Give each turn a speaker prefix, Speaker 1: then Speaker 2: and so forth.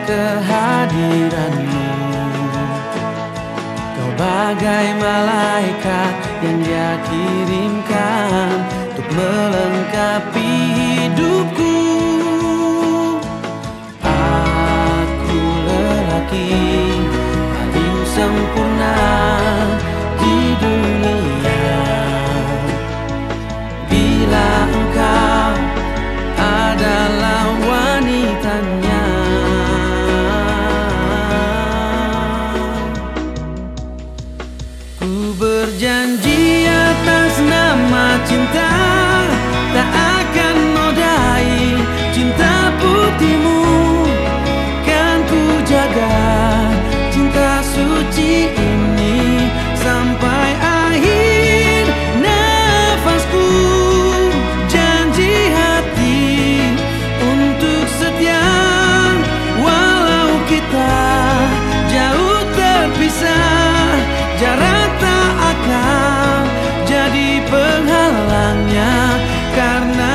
Speaker 1: kehadiranmu. Kau bagai malaikat yang Dia kirimkan untuk melengkapi hidupku. Aku lelaki paling sempurna di dunia. Bila engkau adalah wanitanya, ku berjanji atas nama cinta tak akan nodai cinta putihmu. Kan ku jaga cinta suci ini sampai akhir nafasku. Janji hati untuk setia walau kita jauh terpisah. Jarak tak akan jadi penghalangnya, karena